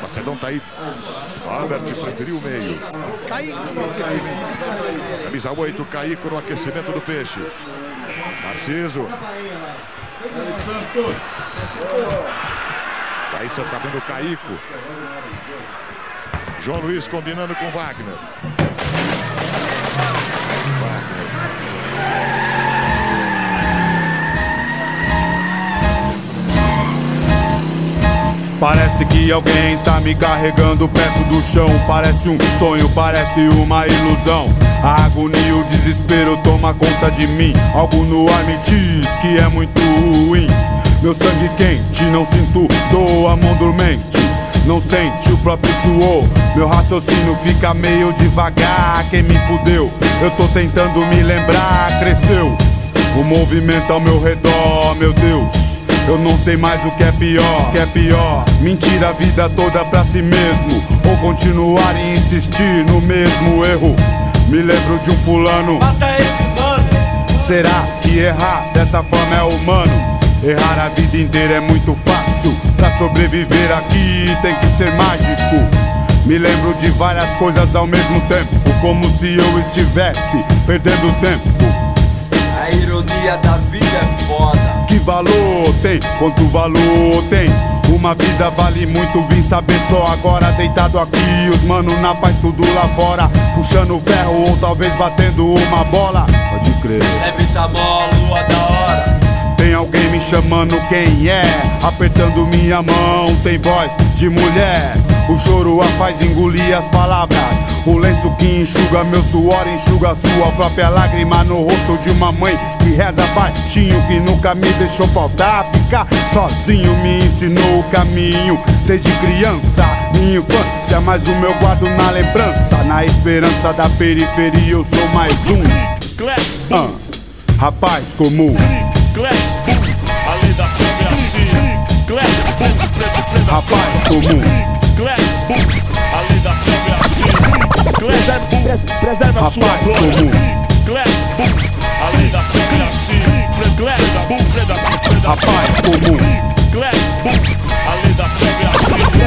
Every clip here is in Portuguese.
Macedão tá aí. Albert preferiu o meio. Caico no aquecimento. Camisa 8, Caico no aquecimento do Peixe. Narciso. Daí você tá vendo o Caico. João Luiz combinando com Wagner. Parece que alguém está me carregando perto do chão. Parece um sonho, parece uma ilusão. A agonia, o desespero toma conta de mim. Algo no ar me diz que é muito ruim. Meu sangue quente, não sinto dor, a mão dormente não sente o próprio suor. Meu raciocínio fica meio devagar. Quem me fudeu? Eu tô tentando me lembrar. Cresceu o movimento ao meu redor, meu Deus. Eu não sei mais o que é pior, mentir a vida toda pra si mesmo, ou continuar e insistir no mesmo erro. Me lembro de um fulano. Mata esse mano. Será que errar dessa forma é humano? Errar a vida inteira é muito fácil. Pra sobreviver aqui tem que ser mágico. Me lembro de várias coisas ao mesmo tempo, como se eu estivesse perdendo tempo. A ironia da vida é foda. Que valor tem? Quanto valor tem? Uma vida vale muito, vim saber só agora. Deitado aqui, os mano na paz, tudo lá fora, puxando ferro ou talvez batendo uma bola. Pode crer. Deve tá mó, lua da hora. Tem alguém me chamando, quem é? Apertando minha mão, tem voz de mulher. O choro a faz engolir as palavras. O lenço que enxuga meu suor, enxuga sua própria lágrima no rosto de uma mãe que reza baixinho, que nunca me deixou faltar. Ficar sozinho me ensinou o caminho desde criança, minha infância, mas o meu guardo na lembrança. Na esperança da periferia eu sou mais um rapaz comum. Além da selva é assim. Rapaz comum. Além da selva é assim. Preserva a sua Rapaz glória. comum. Além da selva é assim. Rapaz comum. Além da selva é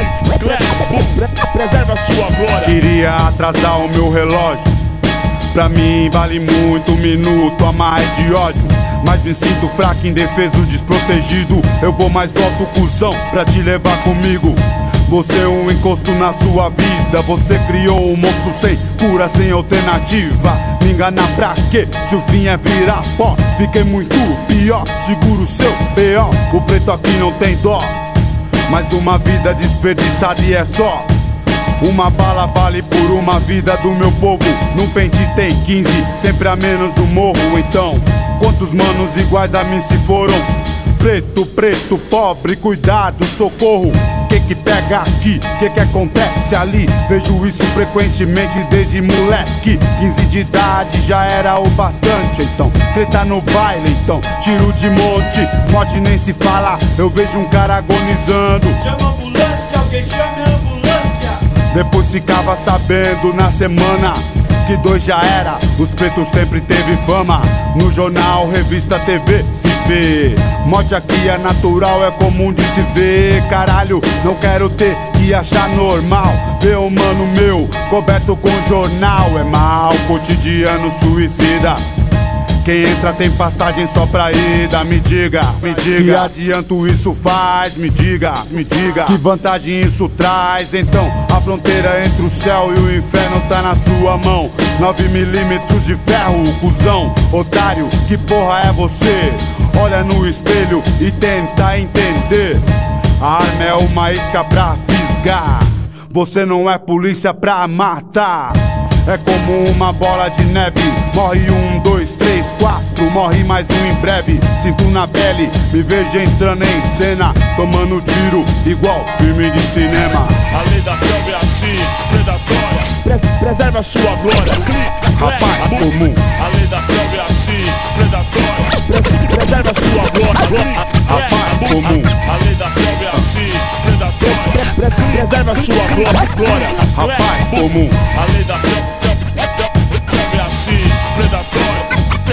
assim. Preserva a sua glória. Queria atrasar o meu relógio. Pra mim vale muito um minuto a mais de ódio, mas me sinto fraco, indefeso, desprotegido. Eu vou mais alto, cuzão, pra te levar comigo. Você é um encosto na sua vida. Você criou um monstro sem cura, sem alternativa. Me enganar pra quê? Se o fim é virar pó, fiquei muito pior. Seguro seu B.O. O preto aqui não tem dó. Mais uma vida desperdiçada e é só. Uma bala vale por uma vida do meu povo. Num pente tem 15, sempre a menos no morro. Então, quantos manos iguais a mim se foram? Preto, preto, pobre, cuidado, socorro. Que pega aqui, que acontece ali? Vejo isso frequentemente desde moleque. 15 de idade já era o bastante. Então, treta no baile, então, tiro de monte. Morte nem se fala, eu vejo um cara agonizando. Chama a ambulância, alguém chame a ambulância. Depois ficava sabendo na semana que 2 já era. Os pretos sempre teve fama. No jornal, revista, TV, se vê. Morte aqui é natural, é comum de se ver. Caralho, não quero ter que achar normal ver um mano meu coberto com jornal. É mal, cotidiano suicida. Quem entra tem passagem só pra ida. Me diga, que adianto isso faz? Me diga, que vantagem isso traz? Então, a fronteira entre o céu e o inferno tá na sua mão. 9 milímetros de ferro, cuzão, otário, que porra é você? Olha no espelho e tenta entender. A arma é uma isca pra fisgar. Você não é polícia pra matar. É como uma bola de neve. Morre 1, 2, 3, 4. Morre mais um em breve. Sinto na pele, me vejo entrando em cena, tomando tiro igual filme de cinema. A lei da selva é assim, predatória. Preserva a sua glória. Rapaz comum. A lei da selva é assim, predatória. Preserva a sua glória. Rapaz comum. A lei da selva é assim, predatória. Preserva a sua glória. Rapaz comum. A lei da selva é assim, predatória.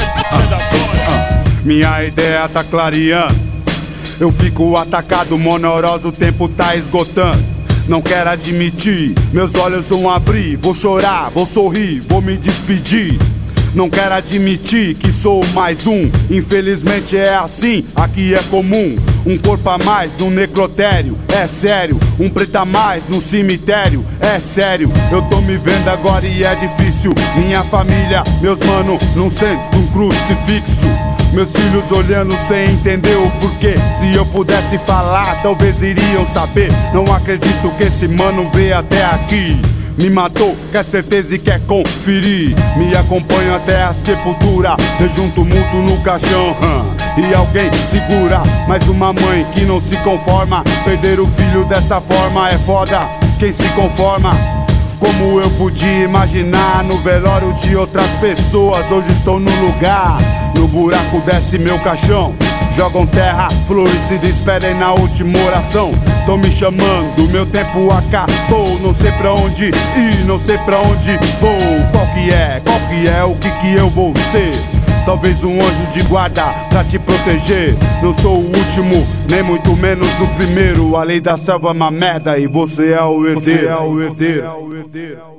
Minha ideia tá clareando. Eu fico atacado, monorosa, o tempo tá esgotando. não quero admitir. Meus olhos vão abrir, vou chorar, vou sorrir, vou me despedir. Não quero admitir que sou mais um. Infelizmente é assim, aqui é comum. Um corpo a mais no necrotério, é sério. Um preto a mais no cemitério, é sério. Eu tô me vendo agora e é difícil. Minha família, meus mano, num centro, um crucifixo. Meus filhos olhando sem entender o porquê. Se eu pudesse falar, talvez iriam saber. Não acredito que esse mano veio até aqui. Me matou, quer certeza e quer conferir. Me acompanho até a sepultura. Rejunto mútuo no caixão, e alguém segura. Mais uma mãe que não se conforma. Perder o filho dessa forma é foda. Quem se conforma? Como eu podia imaginar? No velório de outras pessoas, hoje estou no lugar. No buraco desce meu caixão. Jogam terra, flores, se despedem na última oração. Tão me chamando, meu tempo acabou. Não sei pra onde ir, não sei pra onde vou. Qual que é, o que eu vou ser? Talvez um anjo de guarda pra te proteger. Não sou o último, nem muito menos o primeiro. A lei da selva é uma merda e você é o herdeiro.